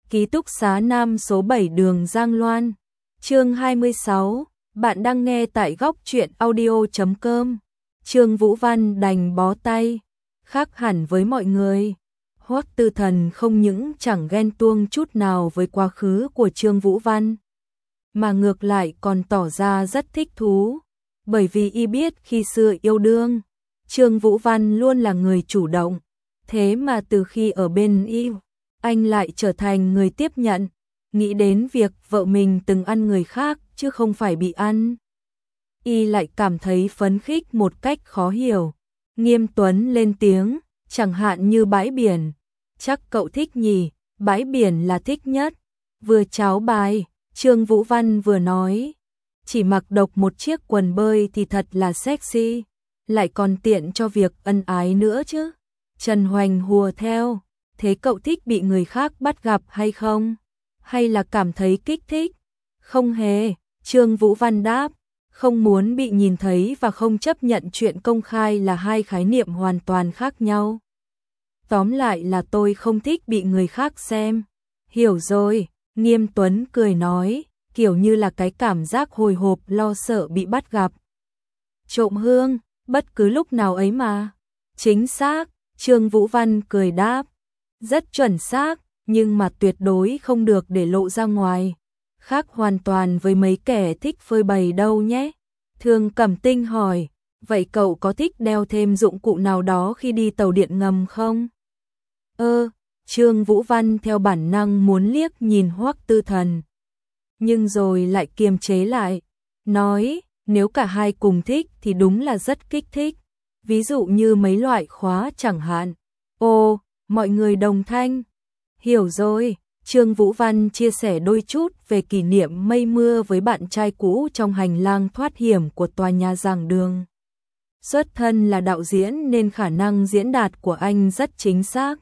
Ký túc xá Nam số 7 đường Giang Loan. Chương 26, bạn đang nghe tại góc truyện audio.com. Trương Vũ Văn đành bó tay, khác hẳn với mọi người. Hoắc Tư Thần không những chẳng ghen tuông chút nào với quá khứ của Trương Vũ Văn, mà ngược lại còn tỏ ra rất thích thú, bởi vì y biết khi xưa yêu đương, Trương Vũ Văn luôn là người chủ động, thế mà từ khi ở bên y, anh lại trở thành người tiếp nhận, nghĩ đến việc vợ mình từng ăn người khác chứ không phải bị ăn. Y lại cảm thấy phấn khích một cách khó hiểu. Nghiêm Tuấn lên tiếng, chẳng hạn như bãi biển, chắc cậu thích nhỉ, bãi biển là thích nhất. Vừa cháo bài, Trương Vũ Văn vừa nói, chỉ mặc độc một chiếc quần bơi thì thật là sexy, lại còn tiện cho việc ân ái nữa chứ. Trần Hoành hùa theo, thế cậu thích bị người khác bắt gặp hay không? Hay là cảm thấy kích thích? Không hề, Trương Vũ Văn đáp, không muốn bị nhìn thấy và không chấp nhận chuyện công khai là hai khái niệm hoàn toàn khác nhau. Tóm lại là tôi không thích bị người khác xem. Hiểu rồi, Nghiêm Tuấn cười nói, kiểu như là cái cảm giác hồi hộp lo sợ bị bắt gặp. Trộm hương, bất cứ lúc nào ấy mà. Chính xác, Trương Vũ Văn cười đáp. Rất chuẩn xác, nhưng mà tuyệt đối không được để lộ ra ngoài. Khác hoàn toàn với mấy kẻ thích phơi bày đâu nhé. Thường Cẩm Tinh hỏi, vậy cậu có thích đeo thêm dụng cụ nào đó khi đi tàu điện ngầm không? Trương Vũ Văn theo bản năng muốn liếc nhìn Hoắc Tư Thần, nhưng rồi lại kiềm chế lại, nói, nếu cả hai cùng thích thì đúng là rất kích thích, ví dụ như mấy loại khóa chẳng hạn. Ồ, mọi người đồng thanh. Hiểu rồi, Trương Vũ Văn chia sẻ đôi chút về kỷ niệm mây mưa với bạn trai cũ trong hành lang thoát hiểm của tòa nhà giảng đường. Xuất thân là đạo diễn nên khả năng diễn đạt của anh rất chính xác.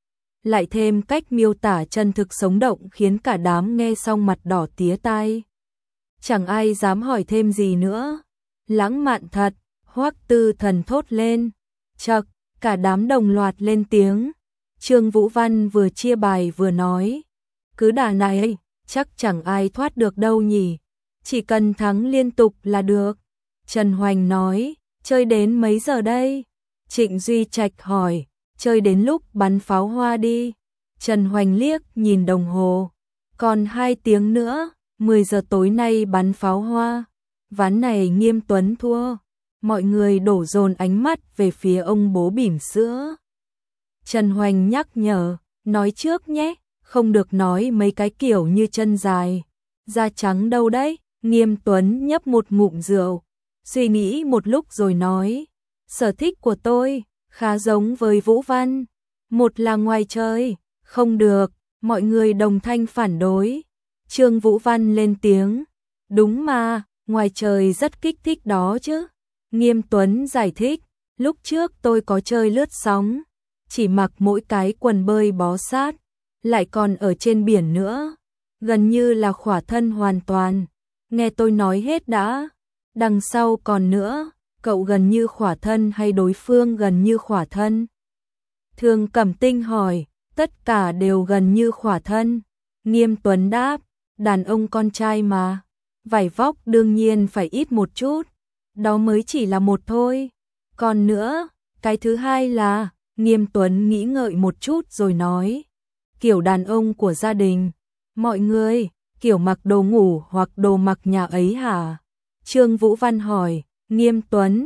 Lại thêm cách miêu tả chân thực sống động khiến cả đám nghe xong mặt đỏ tía tai. Chẳng ai dám hỏi thêm gì nữa. Lãng mạn thật, Hoắc Tư Thần thốt lên. Chậc, cả đám đồng loạt lên tiếng. Trương Vũ Văn vừa chia bài vừa nói, cứ đà này, chắc chẳng ai thoát được đâu nhỉ, chỉ cần thắng liên tục là được. Trần Hoành nói, chơi đến mấy giờ đây? Trịnh Duy Trạch hỏi, chơi đến lúc bắn pháo hoa đi. Trần Hoành liếc nhìn đồng hồ, còn 2 tiếng nữa, 10 giờ tối nay bắn pháo hoa. Ván này Nghiêm Tuấn thua, mọi người đổ dồn ánh mắt về phía ông bố bỉm sữa. Trần Hoành nhắc nhở, nói trước nhé, không được nói mấy cái kiểu như chân dài, da trắng đâu đấy. Nghiêm Tuấn nhấp một ngụm rượu, suy nghĩ một lúc rồi nói, sở thích của tôi khá giống với Vũ Văn, một là ngoài trời, không được, mọi người đồng thanh phản đối. Trương Vũ Văn lên tiếng, đúng mà, ngoài trời rất kích thích đó chứ. Nghiêm Tuấn giải thích, lúc trước tôi có chơi lướt sóng, chỉ mặc mỗi cái quần bơi bó sát, lại còn ở trên biển nữa, gần như là khỏa thân hoàn toàn. Nghe tôi nói hết đã, đằng sau còn nữa, cậu gần như khỏa thân hay đối phương gần như khỏa thân? Thường Cẩm Tinh hỏi, tất cả đều gần như khỏa thân. Nghiêm Tuấn đáp, đàn ông con trai mà, vải vóc đương nhiên phải ít một chút, đó mới chỉ là một thôi. Còn nữa, cái thứ hai là, Nghiêm Tuấn nghĩ ngợi một chút rồi nói, kiểu đàn ông của gia đình. Mọi người, kiểu mặc đồ ngủ hoặc đồ mặc nhà ấy hả? Trương Vũ Văn hỏi. Nghiêm Tuấn,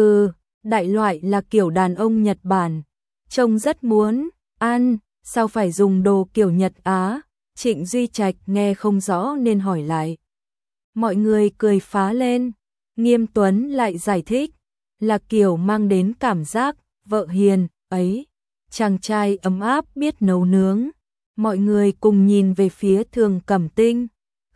đại loại là kiểu đàn ông Nhật Bản, trông rất muốn ăn, sao phải dùng đồ kiểu Nhật Á? Trịnh Duy Trạch nghe không rõ nên hỏi lại. Mọi người cười phá lên. Nghiêm Tuấn lại giải thích, là kiểu mang đến cảm giác vợ hiền ấy, chàng trai ấm áp biết nấu nướng. Mọi người cùng nhìn về phía Thường Cẩm Tinh.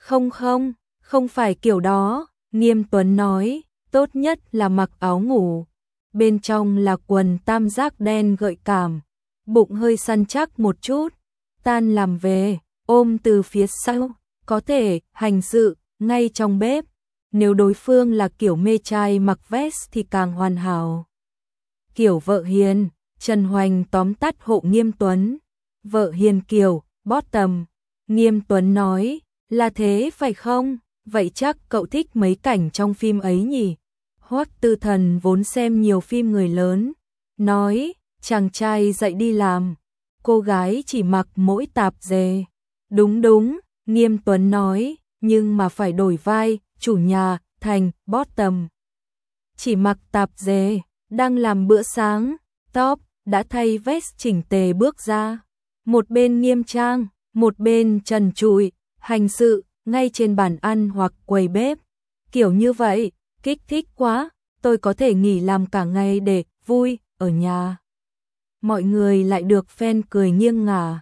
Không phải kiểu đó. Nghiêm Tuấn nói, tốt nhất là mặc áo ngủ, bên trong là quần tam giác đen gợi cảm, bụng hơi săn chắc một chút, tan làm về, ôm từ phía sau, có thể hành sự ngay trong bếp. Nếu đối phương là kiểu mê trai mặc vest thì càng hoàn hảo. Kiểu vợ hiền, Trần Hoành tóm tắt hộ Nghiêm Tuấn. Vợ hiền kiểu bottom, Nghiêm Tuấn nói, là thế phải không? Vậy chắc cậu thích mấy cảnh trong phim ấy nhỉ? Hoắc Tư Thần vốn xem nhiều phim người lớn, nói, chàng trai dậy đi làm, cô gái chỉ mặc mỗi tạp dề. Đúng đúng, Nghiêm Tuấn nói, nhưng mà phải đổi vai, chủ nhà, thành, bottom. Chỉ mặc tạp dề, đang làm bữa sáng, top, đã thay vest chỉnh tề bước ra. Một bên nghiêm trang, một bên trần trụi, hành sự, ngay trên bàn ăn hoặc quầy bếp. Kiểu như vậy, kích thích quá, tôi có thể nghỉ làm cả ngày để vui, ở nhà. Mọi người lại được fan cười nghiêng ngả.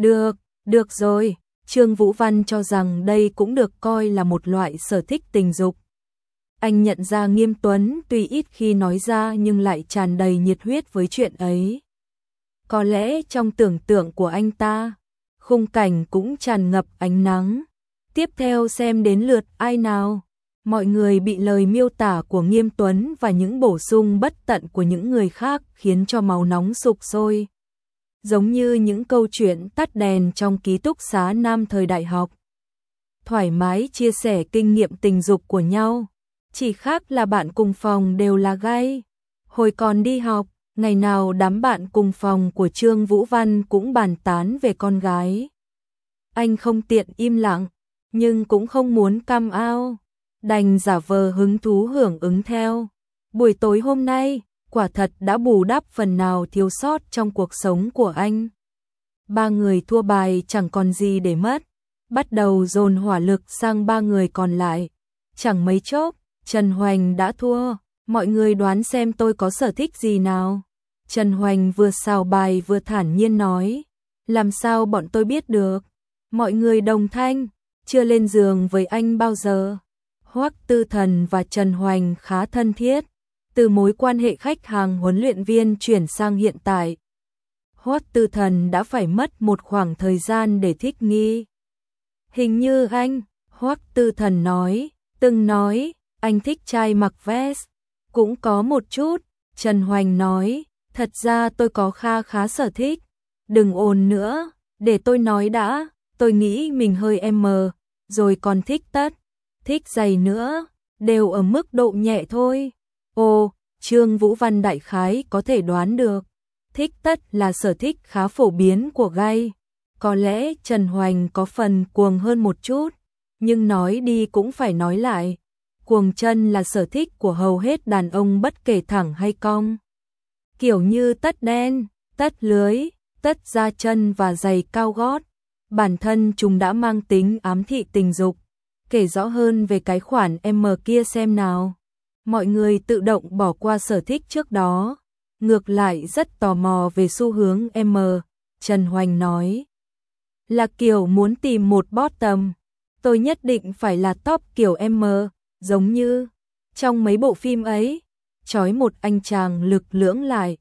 Được rồi, Trương Vũ Văn cho rằng đây cũng được coi là một loại sở thích tình dục. Anh nhận ra Nghiêm Tuấn tuy ít khi nói ra nhưng lại tràn đầy nhiệt huyết với chuyện ấy. Có lẽ trong tưởng tượng của anh ta, khung cảnh cũng tràn ngập ánh nắng. Tiếp theo xem đến lượt ai nào. Mọi người bị lời miêu tả của Nghiêm Tuấn và những bổ sung bất tận của những người khác khiến cho máu nóng sục sôi. Giống như những câu chuyện tắt đèn trong ký túc xá nam thời đại học. Thoải mái chia sẻ kinh nghiệm tình dục của nhau. Chỉ khác là bạn cùng phòng đều là gay. Hồi còn đi học, ngày nào đám bạn cùng phòng của Trương Vũ Văn cũng bàn tán về con gái. Anh không tiện im lặng, nhưng cũng không muốn cam ao, đành giả vờ hứng thú hưởng ứng theo. Buổi tối hôm nay, quả thật đã bù đắp phần nào thiếu sót trong cuộc sống của anh. Ba người thua bài chẳng còn gì để mất, bắt đầu dồn hỏa lực sang ba người còn lại. Chẳng mấy chốc, Trần Hoành đã thua, mọi người đoán xem tôi có sở thích gì nào. Trần Hoành vừa xào bài vừa thản nhiên nói, làm sao bọn tôi biết được. Mọi người đồng thanh, chưa lên giường với anh bao giờ. Hoắc Tư Thần và Trần Hoành khá thân thiết, từ mối quan hệ khách hàng huấn luyện viên chuyển sang hiện tại. Hoắc Tư Thần đã phải mất một khoảng thời gian để thích nghi. Hình như anh, Hoắc Tư Thần nói, từng nói, anh thích trai mặc vest. Cũng có một chút, Trần Hoành nói, thật ra tôi có khá sở thích. Đừng ồn nữa, để tôi nói đã, tôi nghĩ mình hơi rồi còn thích giày nữa, đều ở mức độ nhẹ thôi. Ồ, Trương Vũ Văn đại khái có thể đoán được. Thích tất là sở thích khá phổ biến của gay. Có lẽ Trần Hoành có phần cuồng hơn một chút, nhưng nói đi cũng phải nói lại. Cuồng chân là sở thích của hầu hết đàn ông bất kể thẳng hay cong. Kiểu như tất đen, tất lưới, tất da chân và giày cao gót. Bản thân chúng đã mang tính ám thị tình dục. Kể rõ hơn về cái khoản M kia xem nào. Mọi người tự động bỏ qua sở thích trước đó. Ngược lại rất tò mò về xu hướng M. Trần Hoành nói, là kiểu muốn tìm một bottom. Tôi nhất định phải là top kiểu M, giống như trong mấy bộ phim ấy. Chói một anh chàng lực lưỡng lại.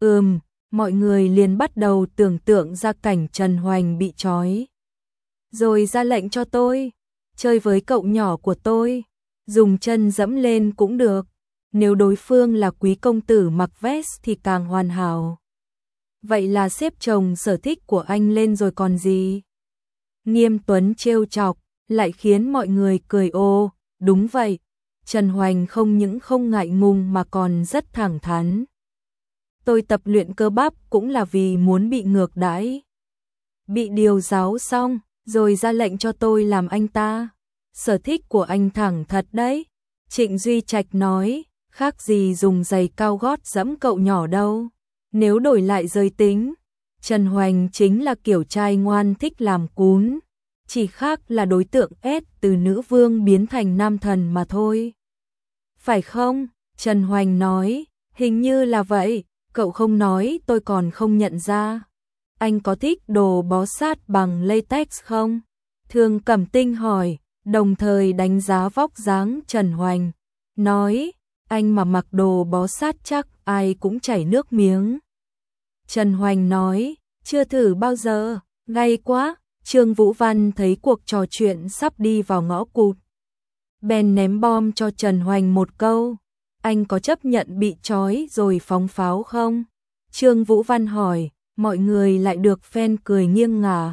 Mọi người liền bắt đầu tưởng tượng ra cảnh Trần Hoành bị trói. Rồi ra lệnh cho tôi, chơi với cậu nhỏ của tôi, dùng chân dẫm lên cũng được. Nếu đối phương là quý công tử mặc vest thì càng hoàn hảo. Vậy là xếp chồng sở thích của anh lên rồi còn gì. Nghiêm Tuấn trêu chọc, lại khiến mọi người cười ô, đúng vậy. Trần Hoành không những không ngại ngùng mà còn rất thẳng thắn. Tôi tập luyện cơ bắp cũng là vì muốn bị ngược đãi. Bị điều giáo xong, rồi ra lệnh cho tôi làm anh ta. Sở thích của anh thẳng thật đấy. Trịnh Duy Trạch nói, khác gì dùng giày cao gót dẫm cậu nhỏ đâu. Nếu đổi lại giới tính, Trần Hoành chính là kiểu trai ngoan thích làm cún. Chỉ khác là đối tượng S từ nữ vương biến thành nam thần mà thôi. Phải không? Trần Hoành nói, hình như là vậy, cậu không nói tôi còn không nhận ra. Anh có thích đồ bó sát bằng latex không? Thương Cẩm Tinh hỏi, đồng thời đánh giá vóc dáng Trần Hoành. Nói, anh mà mặc đồ bó sát chắc ai cũng chảy nước miếng. Trần Hoành nói, chưa thử bao giờ, gay quá. Trương Vũ Văn thấy cuộc trò chuyện sắp đi vào ngõ cụt. Bèn ném bom cho Trần Hoành một câu. Anh có chấp nhận bị trói rồi phóng pháo không? Trương Vũ Văn hỏi, mọi người lại được fan cười nghiêng ngả.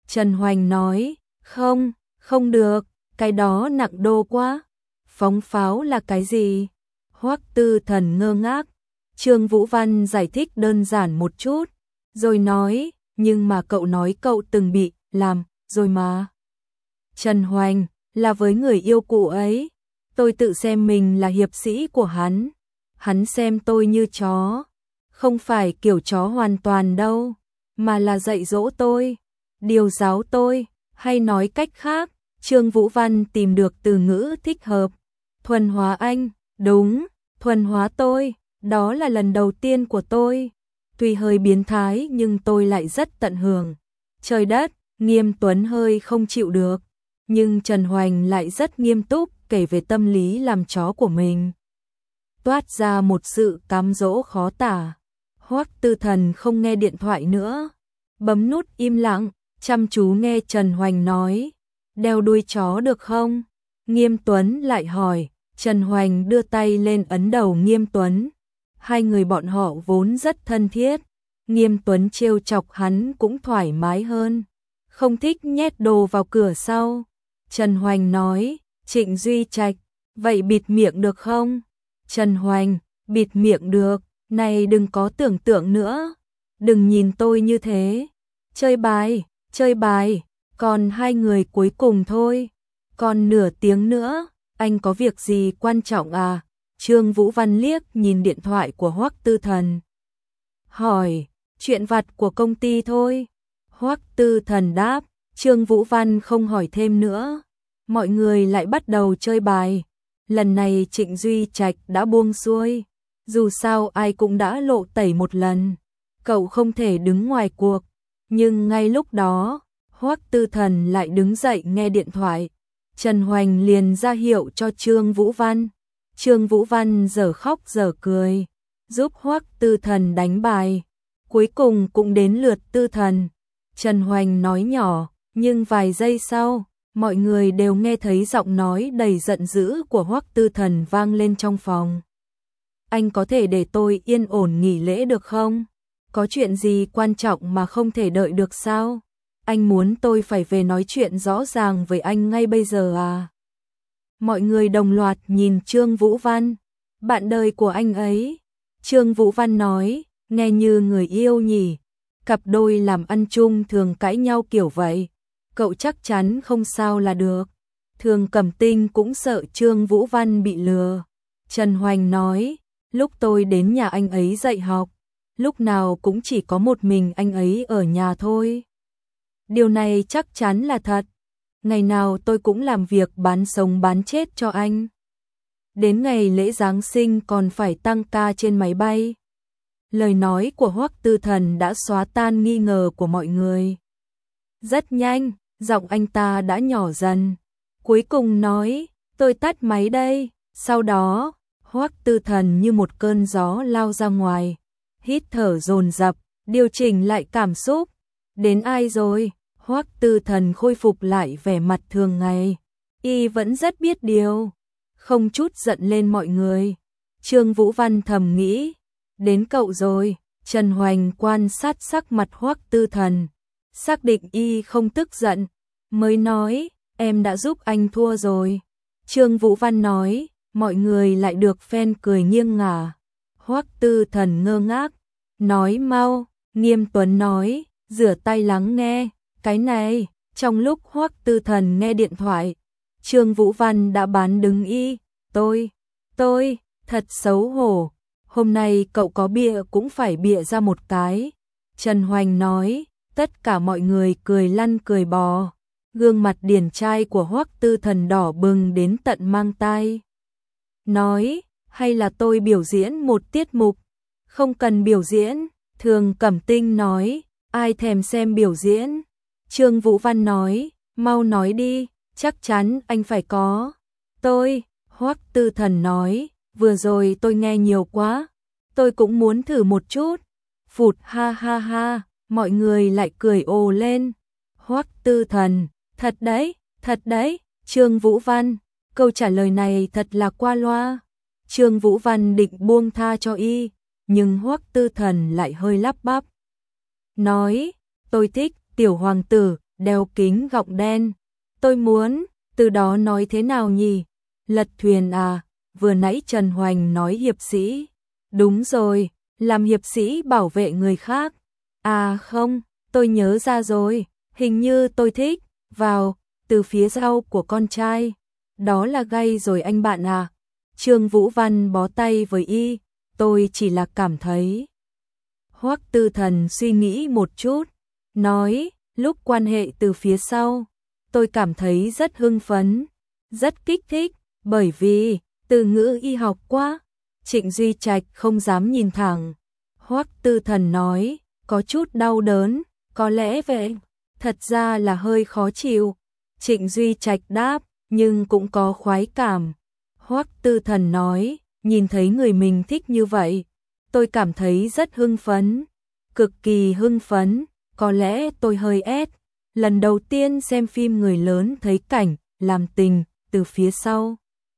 Trần Hoành nói, không, không được, cái đó nặng đô quá. Phóng pháo là cái gì? Hoắc Tư Thần ngơ ngác. Trương Vũ Văn giải thích đơn giản một chút, rồi nói, nhưng mà cậu nói cậu từng bị làm rồi mà. Trần Hoành, là với người yêu cũ ấy. Tôi tự xem mình là hiệp sĩ của hắn xem tôi như chó. Không phải kiểu chó hoàn toàn đâu, mà là dạy dỗ tôi, điều giáo tôi, hay nói cách khác, Trương Vũ Văn tìm được từ ngữ thích hợp. Thuần hóa anh, đúng, thuần hóa tôi, đó là lần đầu tiên của tôi. Tuy hơi biến thái nhưng tôi lại rất tận hưởng. Trời đất, Nghiêm Tuấn hơi không chịu được, nhưng Trần Hoành lại rất nghiêm túc kể về tâm lý làm chó của mình. Toát ra một sự cám dỗ khó tả. Hoắc Tư Thần không nghe điện thoại nữa, bấm nút im lặng, chăm chú nghe Trần Hoành nói, đeo đuôi chó được không? Nghiêm Tuấn lại hỏi, Trần Hoành đưa tay lên ấn đầu Nghiêm Tuấn. Hai người bọn họ vốn rất thân thiết, Nghiêm Tuấn trêu chọc hắn cũng thoải mái hơn, không thích nhét đồ vào cửa sau. Trần Hoành nói, Trịnh Duy Trạch, vậy bịt miệng được không? Trần Hoành, bịt miệng được, này đừng có tưởng tượng nữa, đừng nhìn tôi như thế. Chơi bài, còn hai người cuối cùng thôi, còn nửa tiếng nữa, anh có việc gì quan trọng à? Trương Vũ Văn liếc nhìn điện thoại của Hoắc Tư Thần. Hỏi, chuyện vặt của công ty thôi. Hoắc Tư Thần đáp, Trương Vũ Văn không hỏi thêm nữa. Mọi người lại bắt đầu chơi bài. Lần này Trịnh Duy Trạch đã buông xuôi. Dù sao ai cũng đã lộ tẩy một lần. Cậu không thể đứng ngoài cuộc. Nhưng ngay lúc đó, Hoắc Tư Thần lại đứng dậy nghe điện thoại. Trần Hoành liền ra hiệu cho Trương Vũ Văn. Trương Vũ Văn giờ khóc giờ cười, giúp Hoắc Tư Thần đánh bài. Cuối cùng cũng đến lượt Tư Thần. Trần Hoành nói nhỏ, nhưng vài giây sau, mọi người đều nghe thấy giọng nói đầy giận dữ của Hoắc Tư Thần vang lên trong phòng. Anh có thể để tôi yên ổn nghỉ lễ được không? Có chuyện gì quan trọng mà không thể đợi được sao? Anh muốn tôi phải về nói chuyện rõ ràng với anh ngay bây giờ à? Mọi người đồng loạt nhìn Trương Vũ Văn, bạn đời của anh ấy. Trương Vũ Văn nói, nghe như người yêu nhỉ, cặp đôi làm ăn chung thường cãi nhau kiểu vậy, cậu chắc chắn không sao là được. Thường Cẩm Tinh cũng sợ Trương Vũ Văn bị lừa. Trần Hoành nói, lúc tôi đến nhà anh ấy dạy học, lúc nào cũng chỉ có một mình anh ấy ở nhà thôi. Điều này chắc chắn là thật. Ngày nào tôi cũng làm việc bán sống bán chết cho anh. Đến ngày lễ Giáng sinh còn phải tăng ca trên máy bay. Lời nói của Hoắc Tư Thần đã xóa tan nghi ngờ của mọi người. Rất nhanh, giọng anh ta đã nhỏ dần. Cuối cùng nói, tôi tắt máy đây. Sau đó, Hoắc Tư Thần như một cơn gió lao ra ngoài. Hít thở dồn dập, điều chỉnh lại cảm xúc. Đến ai rồi? Hoắc Tư Thần khôi phục lại vẻ mặt thường ngày. Y vẫn rất biết điều, không chút giận lên mọi người. Trương Vũ Văn thầm nghĩ, đến cậu rồi. Trần Hoành quan sát sắc mặt Hoắc Tư Thần, xác định Y không tức giận, mới nói, em đã giúp anh thua rồi. Trương Vũ Văn nói, mọi người lại được fan cười nghiêng ngả. Hoắc Tư Thần ngơ ngác, nói mau. Nghiêm Tuấn nói, rửa tay lắng nghe. Cái này, trong lúc Hoắc Tư Thần nghe điện thoại, Trương Vũ Văn đã bán đứng Y. Tôi, thật xấu hổ. Hôm nay cậu có bịa cũng phải bịa ra một cái. Trần Hoành nói, tất cả mọi người cười lăn cười bò. Gương mặt điển trai của Hoắc Tư Thần đỏ bừng đến tận mang tai. Nói, hay là tôi biểu diễn một tiết mục? Không cần biểu diễn. Thường Cẩm Tinh nói, ai thèm xem biểu diễn? Trương Vũ Văn nói, mau nói đi, chắc chắn anh phải có. Hoắc Tư Thần nói, vừa rồi tôi nghe nhiều quá, tôi cũng muốn thử một chút. Phụt ha ha ha, mọi người lại cười ồ lên. Hoắc Tư Thần, thật đấy, Trương Vũ Văn, câu trả lời này thật là qua loa. Trương Vũ Văn định buông tha cho Y, nhưng Hoắc Tư Thần lại hơi lắp bắp. Nói, tôi thích Tiểu Hoàng Tử, đeo kính gọng đen. Tôi muốn, từ đó nói thế nào nhỉ? Lật thuyền à? Vừa nãy Trần Hoành nói hiệp sĩ. Đúng rồi, làm hiệp sĩ bảo vệ người khác. À không, tôi nhớ ra rồi, hình như tôi thích, vào, từ phía sau của con trai. Đó là gay rồi anh bạn à? Trương Vũ Văn bó tay với y, tôi chỉ là cảm thấy. Hoắc Tư Thần suy nghĩ một chút, nói, lúc quan hệ từ phía sau, tôi cảm thấy rất hưng phấn, rất kích thích, bởi vì, từ ngữ y học quá. Trịnh Duy Trạch không dám nhìn thẳng. Hoắc Tư Thần nói, có chút đau đớn, có lẽ vậy, thật ra là hơi khó chịu. Trịnh Duy Trạch đáp, nhưng cũng có khoái cảm. Hoắc Tư Thần nói, nhìn thấy người mình thích như vậy, tôi cảm thấy rất hưng phấn, cực kỳ hưng phấn, có lẽ tôi hơi ép. Lần đầu tiên xem phim người lớn thấy cảnh làm tình từ phía sau,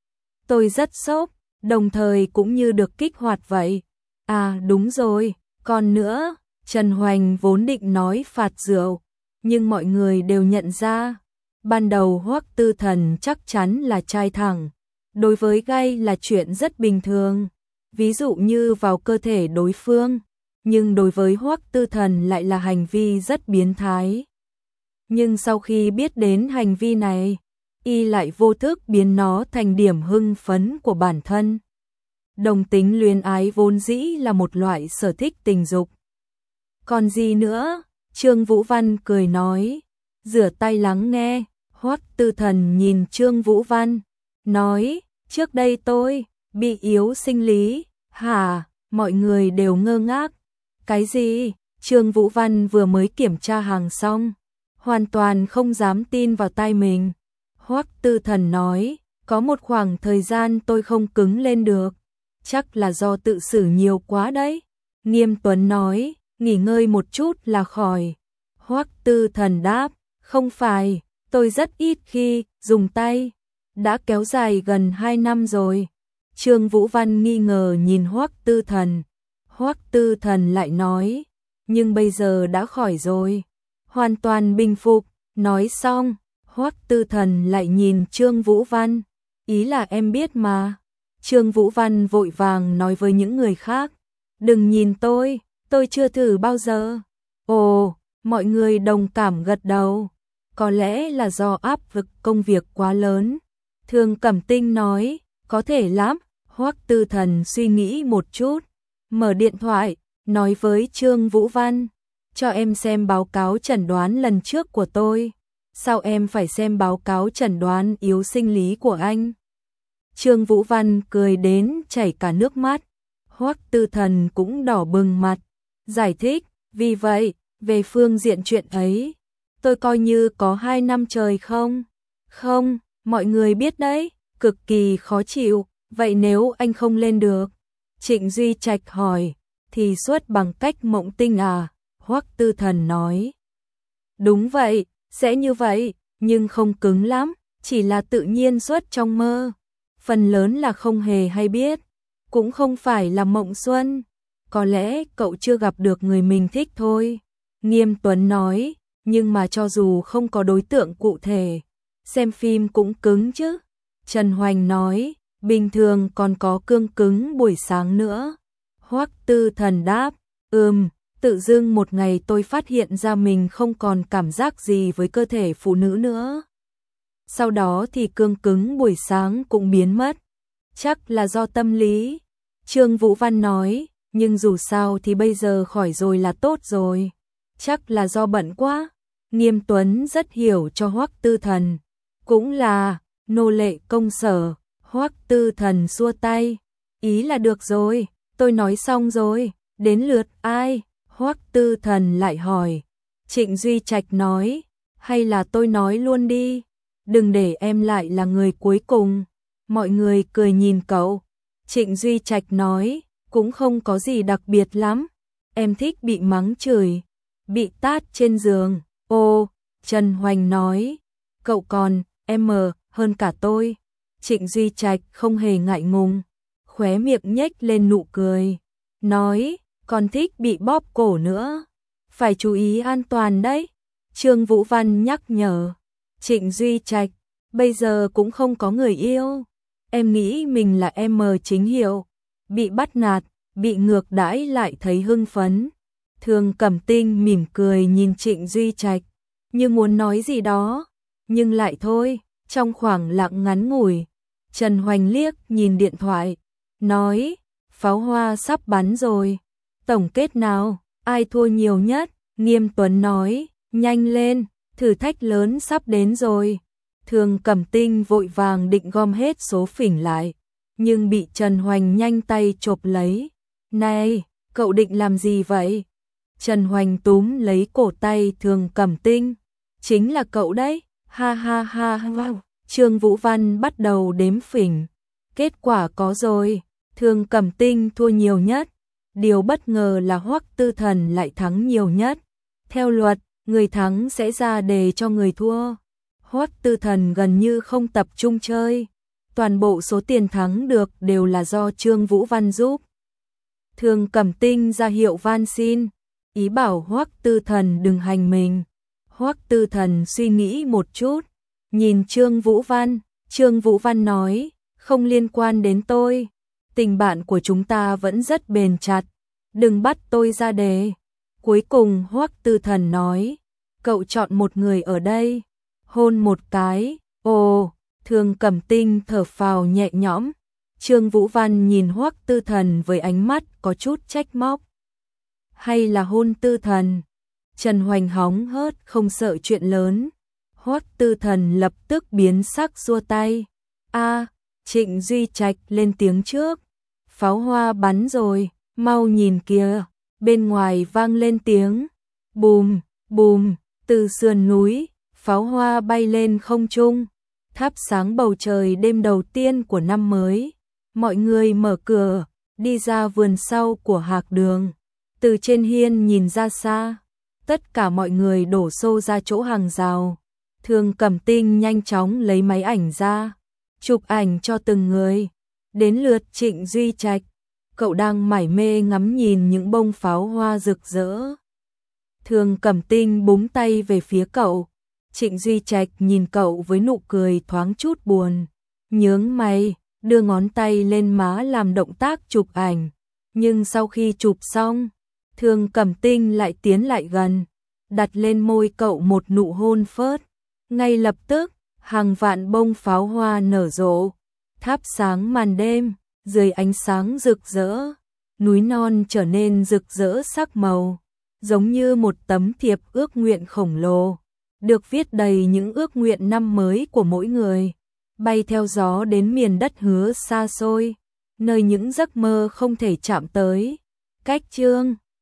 tôi rất sốc, đồng thời cũng như được kích hoạt vậy. À đúng rồi, còn nữa, Trần Hoành vốn định nói phạt rượu, nhưng mọi người đều nhận ra, ban đầu Hoắc Tư Thần chắc chắn là trai thẳng, đối với gay là chuyện rất bình thường, ví dụ như vào cơ thể đối phương, nhưng đối với Hoắc Tư Thần lại là hành vi rất biến thái. Nhưng sau khi biết đến hành vi này, y lại vô thức biến nó thành điểm hưng phấn của bản thân. Đồng tính luyến ái vốn dĩ là một loại sở thích tình dục. Còn gì nữa? Trương Vũ Văn cười nói, rửa tay lắng nghe. Hoắc Tư Thần nhìn Trương Vũ Văn, nói, trước đây tôi bị yếu sinh lý. Hả? Mọi người đều ngơ ngác. Cái gì? Trương Vũ Văn vừa mới kiểm tra hàng xong, hoàn toàn không dám tin vào tai mình. Hoắc Tư Thần nói, có một khoảng thời gian tôi không cứng lên được, chắc là do tự xử nhiều quá đấy. Nghiêm Tuấn nói, nghỉ ngơi một chút là khỏi. Hoắc Tư Thần đáp, không phải, tôi rất ít khi dùng tay, đã kéo dài gần 2 năm rồi. Trương Vũ Văn nghi ngờ nhìn Hoắc Tư Thần. Hoắc Tư Thần lại nói, nhưng bây giờ đã khỏi rồi, hoàn toàn bình phục. Nói xong, Hoắc Tư Thần lại nhìn Trương Vũ Văn, ý là em biết mà. Trương Vũ Văn vội vàng nói với những người khác, đừng nhìn tôi chưa thử bao giờ. Ồ, mọi người đồng cảm gật đầu, có lẽ là do áp lực công việc quá lớn. Thường Cẩm Tinh nói, có thể lắm. Hoắc Tư Thần suy nghĩ một chút, mở điện thoại, nói với Trương Vũ Văn, cho em xem báo cáo chẩn đoán lần trước của tôi. Sao em phải xem báo cáo chẩn đoán yếu sinh lý của anh? Trương Vũ Văn cười đến chảy cả nước mắt. Hoắc Tư Thần cũng đỏ bừng mặt, giải thích, vì vậy, về phương diện chuyện ấy, tôi coi như có 2 năm trời không? Không, mọi người biết đấy, cực kỳ khó chịu, vậy nếu anh không lên được? Trịnh Duy Trạch hỏi, thì xuất bằng cách mộng tinh à? Hoắc Tư Thần nói, đúng vậy, sẽ như vậy, nhưng không cứng lắm, chỉ là tự nhiên xuất trong mơ. Phần lớn là không hề hay biết, cũng không phải là mộng xuân. Có lẽ cậu chưa gặp được người mình thích thôi. Nghiêm Tuấn nói, nhưng mà cho dù không có đối tượng cụ thể, xem phim cũng cứng chứ. Trần Hoành nói, bình thường còn có cương cứng buổi sáng nữa. Hoắc Tư Thần đáp, tự dưng một ngày tôi phát hiện ra mình không còn cảm giác gì với cơ thể phụ nữ nữa. Sau đó thì cương cứng buổi sáng cũng biến mất. Chắc là do tâm lý. Trương Vũ Văn nói, nhưng dù sao thì bây giờ khỏi rồi là tốt rồi. Chắc là do bận quá. Nghiêm Tuấn rất hiểu cho Hoắc Tư Thần. Cũng là, nô lệ công sở. Hoắc Tư Thần xua tay. Ý là được rồi, tôi nói xong rồi, đến lượt ai? Hoắc Tư Thần lại hỏi. Trịnh Duy Trạch nói, hay là tôi nói luôn đi, đừng để em lại là người cuối cùng. Mọi người cười nhìn cậu. Trịnh Duy Trạch nói, cũng không có gì đặc biệt lắm, em thích bị mắng chửi, bị tát trên giường. Ô, Trần Hoành nói, cậu còn, em hơn cả tôi. Trịnh Duy Trạch không hề ngại ngùng, khóe miệng nhếch lên nụ cười, nói, còn thích bị bóp cổ nữa, phải chú ý an toàn đấy. Trương Vũ Văn nhắc nhở. Trịnh Duy Trạch, bây giờ cũng không có người yêu. Em nghĩ mình là em chính hiệu, bị bắt nạt, bị ngược đãi lại thấy hưng phấn. Thường Cẩm Tinh mỉm cười nhìn Trịnh Duy Trạch, như muốn nói gì đó, nhưng lại thôi. Trong khoảng lặng ngắn ngủi, Trần Hoành liếc nhìn điện thoại, nói, pháo hoa sắp bắn rồi, tổng kết nào, ai thua nhiều nhất? Nghiêm Tuấn nói, nhanh lên, thử thách lớn sắp đến rồi. Thường Cẩm Tinh vội vàng định gom hết số phỉnh lại, nhưng bị Trần Hoành nhanh tay chộp lấy. Này, cậu định làm gì vậy? Trần Hoành túm lấy cổ tay Thường Cẩm Tinh. Chính là cậu đấy, ha ha ha ha. Trương Vũ Văn bắt đầu đếm phỉnh. Kết quả có rồi, Thường Cẩm Tinh thua nhiều nhất. Điều bất ngờ là Hoắc Tư Thần lại thắng nhiều nhất. Theo luật, người thắng sẽ ra đề cho người thua. Hoắc Tư Thần gần như không tập trung chơi. Toàn bộ số tiền thắng được đều là do Trương Vũ Văn giúp. Thường Cẩm Tinh ra hiệu van xin, ý bảo Hoắc Tư Thần đừng hành mình. Hoắc Tư Thần suy nghĩ một chút, nhìn Trương Vũ Văn. Trương Vũ Văn nói, không liên quan đến tôi. Tình bạn của chúng ta vẫn rất bền chặt. Đừng bắt tôi ra đề. Cuối cùng Hoắc Tư Thần nói, cậu chọn một người ở đây, hôn một cái. Ồ, Thường Cẩm Tinh thở phào nhẹ nhõm. Trương Vũ Văn nhìn Hoắc Tư Thần với ánh mắt có chút trách móc. Hay là hôn Tư Thần? Trần Hoành hóng hớt không sợ chuyện lớn. Hoắc Tư Thần lập tức biến sắc xua tay. A, Trịnh Duy Trạch lên tiếng trước. Pháo hoa bắn rồi, mau nhìn kìa. Bên ngoài vang lên tiếng bùm, bùm, từ sườn núi, pháo hoa bay lên không trung, thắp sáng bầu trời đêm đầu tiên của năm mới. Mọi người mở cửa, đi ra vườn sau của Hạc Đường. Từ trên hiên nhìn ra xa, tất cả mọi người đổ xô ra chỗ hàng rào. Thường Cẩm Tinh nhanh chóng lấy máy ảnh ra, chụp ảnh cho từng người. Đến lượt Trịnh Duy Trạch, cậu đang mải mê ngắm nhìn những bông pháo hoa rực rỡ. Thường Cẩm Tinh búng tay về phía cậu. Trịnh Duy Trạch nhìn cậu với nụ cười thoáng chút buồn, nhướng mày, đưa ngón tay lên má làm động tác chụp ảnh. Nhưng sau khi chụp xong, Thường Cẩm Tinh lại tiến lại gần, đặt lên môi cậu một nụ hôn phớt. Ngay lập tức, hàng vạn bông pháo hoa nở rộ, thắp sáng màn đêm. Dưới ánh sáng rực rỡ, núi non trở nên rực rỡ sắc màu, giống như một tấm thiệp ước nguyện khổng lồ, được viết đầy những ước nguyện năm mới của mỗi người, bay theo gió đến miền đất hứa xa xôi, nơi những giấc mơ không thể chạm tới. Cách chương